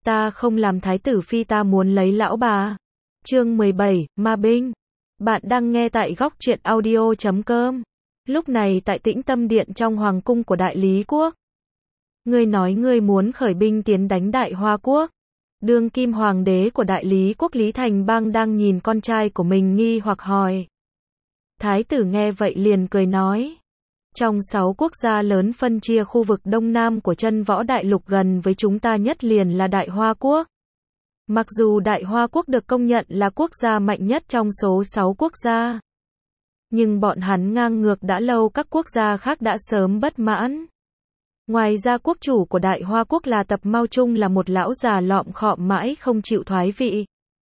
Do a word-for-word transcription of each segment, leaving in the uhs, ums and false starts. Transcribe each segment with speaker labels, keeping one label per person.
Speaker 1: Ta không làm thái tử phi, ta muốn lấy lão bà. Chương mười bảy, Ma Binh. Bạn đang nghe tại góc truyện audio chấm com. Lúc này tại Tĩnh Tâm Điện trong hoàng cung của Đại Lý Quốc. Ngươi nói ngươi muốn khởi binh tiến đánh Đại Hoa Quốc. Đương kim hoàng đế của Đại Lý Quốc Lý Thành Bang đang nhìn con trai của mình nghi hoặc hỏi. Thái tử nghe vậy liền cười nói. Trong sáu quốc gia lớn phân chia khu vực Đông Nam của chân võ đại lục gần với chúng ta nhất liền là Đại Hoa Quốc. Mặc dù Đại Hoa Quốc được công nhận là quốc gia mạnh nhất trong số sáu quốc gia, nhưng bọn hắn ngang ngược đã lâu, các quốc gia khác đã sớm bất mãn. Ngoài ra quốc chủ của Đại Hoa Quốc là Tập Mao Trung là một lão già lọm khọm mãi không chịu thoái vị,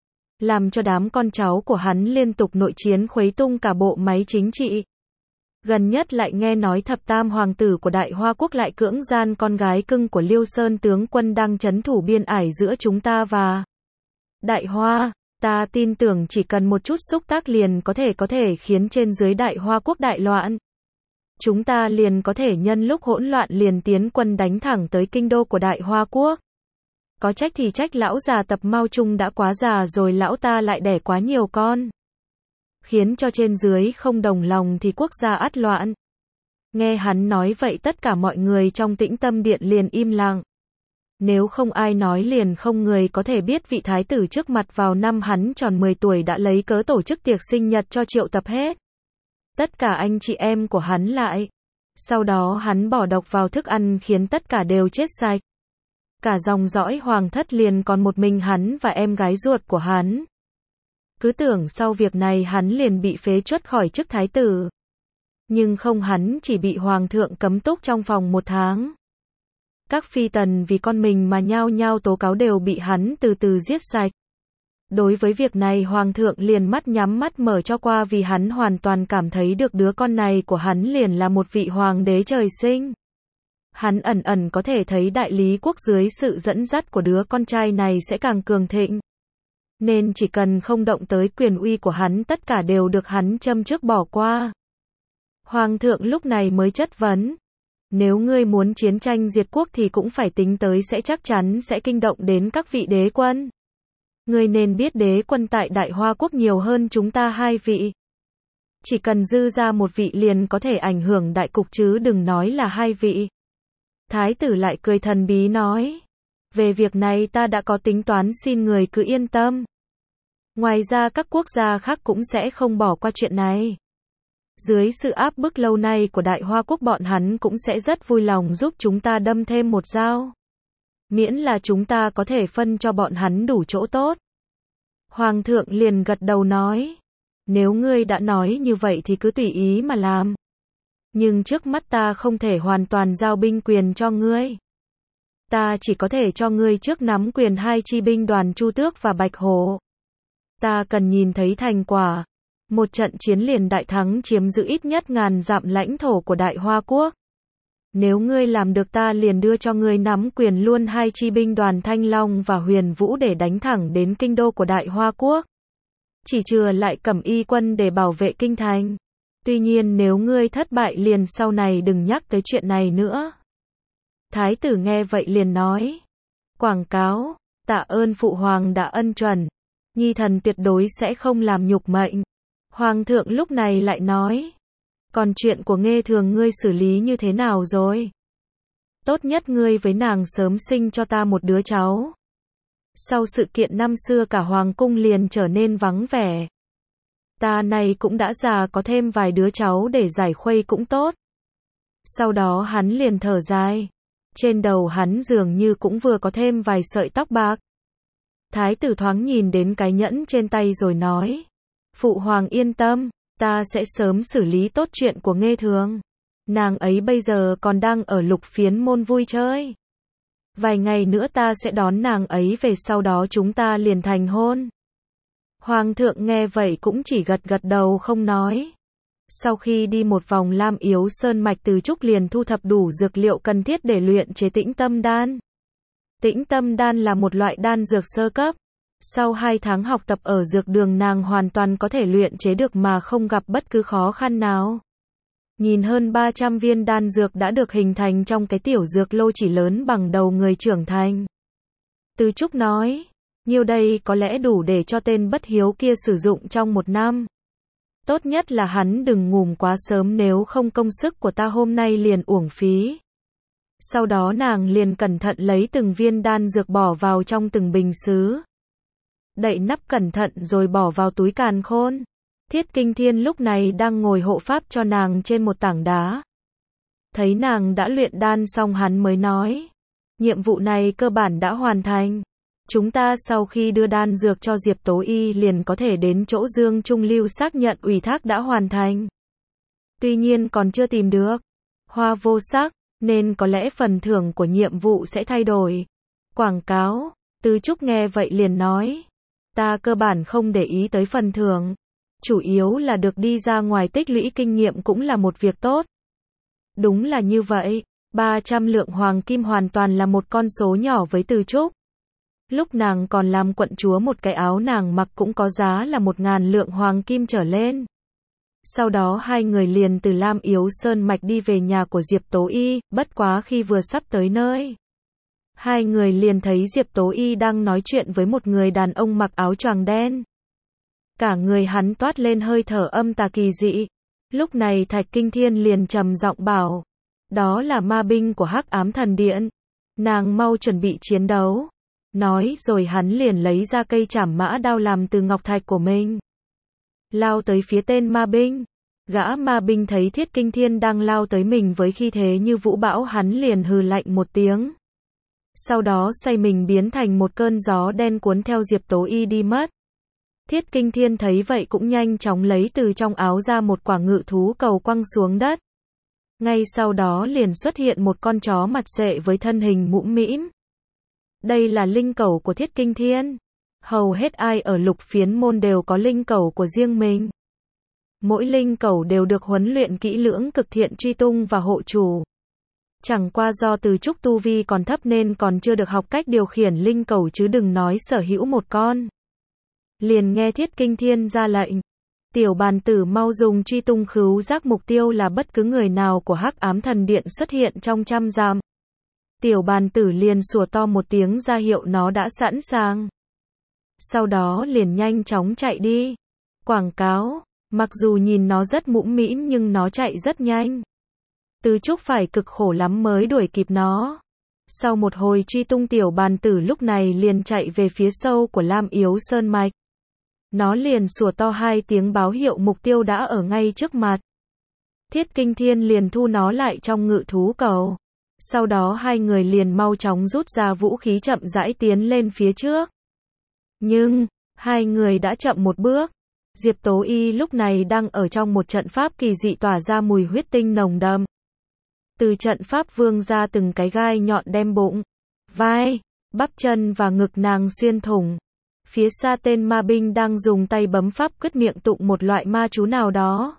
Speaker 1: làm cho đám con cháu của hắn liên tục nội chiến khuấy tung cả bộ máy chính trị. Gần nhất lại nghe nói thập tam hoàng tử của Đại Hoa Quốc lại cưỡng gian con gái cưng của Liêu Sơn tướng quân đang trấn thủ biên ải giữa chúng ta và Đại Hoa. Ta tin tưởng chỉ cần một chút xúc tác liền có thể có thể khiến trên dưới Đại Hoa Quốc đại loạn. Chúng ta liền có thể nhân lúc hỗn loạn liền tiến quân đánh thẳng tới kinh đô của Đại Hoa Quốc. Có trách thì trách lão già Tập Mao Trung đã quá già rồi, lão ta lại đẻ quá nhiều con, khiến cho trên dưới không đồng lòng thì quốc gia ắt loạn. Nghe hắn nói vậy tất cả mọi người trong Tĩnh Tâm Điện liền im lặng. Nếu không ai nói liền không người có thể biết vị thái tử trước mặt vào năm hắn tròn mười tuổi đã lấy cớ tổ chức tiệc sinh nhật cho triệu tập hết tất cả anh chị em của hắn lại. Sau đó hắn bỏ độc vào thức ăn khiến tất cả đều chết sạch. Cả dòng dõi hoàng thất liền còn một mình hắn và em gái ruột của hắn. Cứ tưởng sau việc này hắn liền bị phế truất khỏi chức thái tử. Nhưng không, hắn chỉ bị hoàng thượng cấm túc trong phòng một tháng. Các phi tần vì con mình mà nhao nhao tố cáo đều bị hắn từ từ giết sạch. Đối với việc này hoàng thượng liền mắt nhắm mắt mở cho qua, vì hắn hoàn toàn cảm thấy được đứa con này của hắn liền là một vị hoàng đế trời sinh. Hắn ẩn ẩn có thể thấy Đại Lý Quốc dưới sự dẫn dắt của đứa con trai này sẽ càng cường thịnh. Nên chỉ cần không động tới quyền uy của hắn tất cả đều được hắn châm trước bỏ qua. Hoàng thượng lúc này mới chất vấn. Nếu ngươi muốn chiến tranh diệt quốc thì cũng phải tính tới sẽ chắc chắn sẽ kinh động đến các vị đế quân. Ngươi nên biết đế quân tại Đại Hoa Quốc nhiều hơn chúng ta hai vị. Chỉ cần dư ra một vị liền có thể ảnh hưởng đại cục chứ đừng nói là hai vị. Thái tử lại cười thần bí nói. Về việc này ta đã có tính toán, xin người cứ yên tâm. Ngoài ra các quốc gia khác cũng sẽ không bỏ qua chuyện này. Dưới sự áp bức lâu nay của Đại Hoa Quốc bọn hắn cũng sẽ rất vui lòng giúp chúng ta đâm thêm một dao. Miễn là chúng ta có thể phân cho bọn hắn đủ chỗ tốt. Hoàng thượng liền gật đầu nói. Nếu ngươi đã nói như vậy thì cứ tùy ý mà làm. Nhưng trước mắt ta không thể hoàn toàn giao binh quyền cho ngươi. Ta chỉ có thể cho ngươi trước nắm quyền hai chi binh đoàn Chu Tước và Bạch Hổ. Ta cần nhìn thấy thành quả. Một trận chiến liền đại thắng chiếm giữ ít nhất ngàn dặm lãnh thổ của Đại Hoa Quốc. Nếu ngươi làm được ta liền đưa cho ngươi nắm quyền luôn hai chi binh đoàn Thanh Long và Huyền Vũ để đánh thẳng đến kinh đô của Đại Hoa Quốc. Chỉ chừa lại Cẩm Y quân để bảo vệ kinh thành. Tuy nhiên nếu ngươi thất bại liền sau này đừng nhắc tới chuyện này nữa. Thái tử nghe vậy liền nói. Quảng cáo, tạ ơn phụ hoàng đã ân chuẩn. Nhi thần tuyệt đối sẽ không làm nhục mệnh. Hoàng thượng lúc này lại nói. Còn chuyện của Nghê Thường ngươi xử lý như thế nào rồi? Tốt nhất ngươi với nàng sớm sinh cho ta một đứa cháu. Sau sự kiện năm xưa cả hoàng cung liền trở nên vắng vẻ. Ta này cũng đã già, có thêm vài đứa cháu để giải khuây cũng tốt. Sau đó hắn liền thở dài. Trên đầu hắn dường như cũng vừa có thêm vài sợi tóc bạc. Thái tử thoáng nhìn đến cái nhẫn trên tay rồi nói. Phụ hoàng yên tâm, ta sẽ sớm xử lý tốt chuyện của Nghê Thường. Nàng ấy bây giờ còn đang ở Lục Phiến Môn vui chơi. Vài ngày nữa ta sẽ đón nàng ấy về, sau đó chúng ta liền thành hôn. Hoàng thượng nghe vậy cũng chỉ gật gật đầu không nói. Sau khi đi một vòng Lam Yếu Sơn mạch, Từ Trúc liền thu thập đủ dược liệu cần thiết để luyện chế Tĩnh Tâm Đan. Tĩnh Tâm Đan là một loại đan dược sơ cấp. Sau hai tháng học tập ở dược đường nàng hoàn toàn có thể luyện chế được mà không gặp bất cứ khó khăn nào. Nhìn hơn ba trăm viên đan dược đã được hình thành trong cái tiểu dược lô chỉ lớn bằng đầu người trưởng thành. Từ Trúc nói, nhiêu đây có lẽ đủ để cho tên bất hiếu kia sử dụng trong một năm. Tốt nhất là hắn đừng ngủm quá sớm nếu không công sức của ta hôm nay liền uổng phí. Sau đó nàng liền cẩn thận lấy từng viên đan dược bỏ vào trong từng bình sứ. Đậy nắp cẩn thận rồi bỏ vào túi càn khôn. Thiết Kinh Thiên lúc này đang ngồi hộ pháp cho nàng trên một tảng đá. Thấy nàng đã luyện đan xong hắn mới nói. Nhiệm vụ này cơ bản đã hoàn thành. Chúng ta sau khi đưa đan dược cho Diệp Tố Y liền có thể đến chỗ Dương Trung Lưu xác nhận ủy thác đã hoàn thành. Tuy nhiên còn chưa tìm được Hoa Vô Sắc, nên có lẽ phần thưởng của nhiệm vụ sẽ thay đổi. Quảng cáo, Từ Trúc nghe vậy liền nói. Ta cơ bản không để ý tới phần thưởng. Chủ yếu là được đi ra ngoài tích lũy kinh nghiệm cũng là một việc tốt. Đúng là như vậy, ba trăm lượng hoàng kim hoàn toàn là một con số nhỏ với Từ Trúc. Lúc nàng còn làm quận chúa một cái áo nàng mặc cũng có giá là một ngàn lượng hoàng kim trở lên. Sau đó hai người liền từ Lam Yếu Sơn Mạch đi về nhà của Diệp Tố Y, bất quá khi vừa sắp tới nơi. Hai người liền thấy Diệp Tố Y đang nói chuyện với một người đàn ông mặc áo choàng đen. Cả người hắn toát lên hơi thở âm tà kỳ dị. Lúc này Thạch Kinh Thiên liền trầm giọng bảo. Đó là ma binh của Hắc Ám Thần Điện. Nàng mau chuẩn bị chiến đấu. Nói rồi hắn liền lấy ra cây trảm mã đao làm từ ngọc thạch của mình. Lao tới phía tên ma binh. Gã ma binh thấy Thiết Kinh Thiên đang lao tới mình với khí thế như vũ bão hắn liền hừ lạnh một tiếng. Sau đó xoay mình biến thành một cơn gió đen cuốn theo Diệp Tố Y đi mất. Thiết Kinh Thiên thấy vậy cũng nhanh chóng lấy từ trong áo ra một quả ngự thú cầu quăng xuống đất. Ngay sau đó liền xuất hiện một con chó mặt xệ với thân hình mũm mĩm. Đây là linh cẩu của Thiết Kinh Thiên. Hầu hết ai ở Lục Phiến Môn đều có linh cẩu của riêng mình. Mỗi linh cẩu đều được huấn luyện kỹ lưỡng cực thiện truy tung và hộ chủ. Chẳng qua do Từ Trúc tu vi còn thấp nên còn chưa được học cách điều khiển linh cẩu chứ đừng nói sở hữu một con. Liền nghe Thiết Kinh Thiên ra lệnh. Tiểu bàn tử mau dùng truy tung khứu giác mục tiêu là bất cứ người nào của Hắc Ám Thần Điện xuất hiện trong trăm dặm. Tiểu bàn tử liền sủa to một tiếng ra hiệu nó đã sẵn sàng. Sau đó liền nhanh chóng chạy đi. Quảng cáo, mặc dù nhìn nó rất mũm mĩm nhưng nó chạy rất nhanh. Từ Trúc phải cực khổ lắm mới đuổi kịp nó. Sau một hồi truy tung tiểu bàn tử lúc này liền chạy về phía sâu của Lam Yếu Sơn Mạch. Nó liền sủa to hai tiếng báo hiệu mục tiêu đã ở ngay trước mặt. Thiết Kinh Thiên liền thu nó lại trong ngự thú cầu. Sau đó hai người liền mau chóng rút ra vũ khí chậm rãi tiến lên phía trước. Nhưng, hai người đã chậm một bước. Diệp Tố Y lúc này đang ở trong một trận pháp kỳ dị tỏa ra mùi huyết tinh nồng đậm. Từ trận pháp vương ra từng cái gai nhọn đem bụng, vai, bắp chân và ngực nàng xuyên thủng. Phía xa tên ma binh đang dùng tay bấm pháp quyết miệng tụng một loại ma chú nào đó.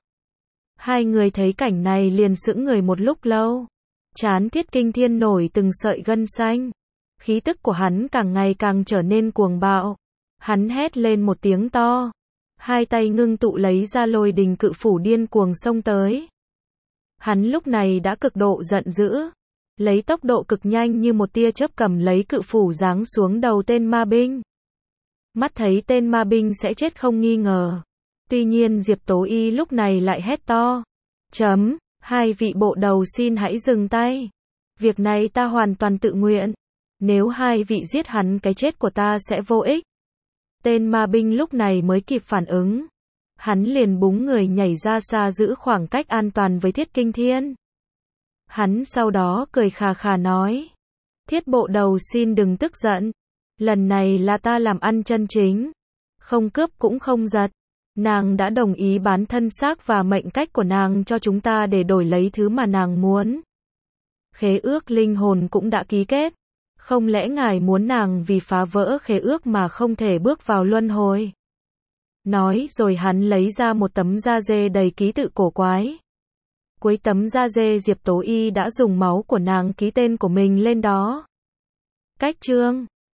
Speaker 1: Hai người thấy cảnh này liền sững người một lúc lâu. Trán Thiết Kinh Thiên nổi từng sợi gân xanh. Khí tức của hắn càng ngày càng trở nên cuồng bạo. Hắn hét lên một tiếng to. Hai tay ngưng tụ lấy ra lôi đình cự phủ điên cuồng xông tới. Hắn lúc này đã cực độ giận dữ. Lấy tốc độ cực nhanh như một tia chớp cầm lấy cự phủ giáng xuống đầu tên ma binh. Mắt thấy tên ma binh sẽ chết không nghi ngờ. Tuy nhiên Diệp Tố Y lúc này lại hét to. Chấm, hai vị bộ đầu xin hãy dừng tay. Việc này ta hoàn toàn tự nguyện. Nếu hai vị giết hắn cái chết của ta sẽ vô ích. Tên ma binh lúc này mới kịp phản ứng. Hắn liền búng người nhảy ra xa giữ khoảng cách an toàn với Thiết Kinh Thiên. Hắn sau đó cười khà khà nói. Thiết bộ đầu xin đừng tức giận. Lần này là ta làm ăn chân chính. Không cướp cũng không giật. Nàng đã đồng ý bán thân xác và mệnh cách của nàng cho chúng ta để đổi lấy thứ mà nàng muốn. Khế ước linh hồn cũng đã ký kết. Không lẽ ngài muốn nàng vì phá vỡ khế ước mà không thể bước vào luân hồi? Nói rồi hắn lấy ra một tấm da dê đầy ký tự cổ quái. Cuối tấm da dê Diệp Tố Y đã dùng máu của nàng ký tên của mình lên đó. Cách chương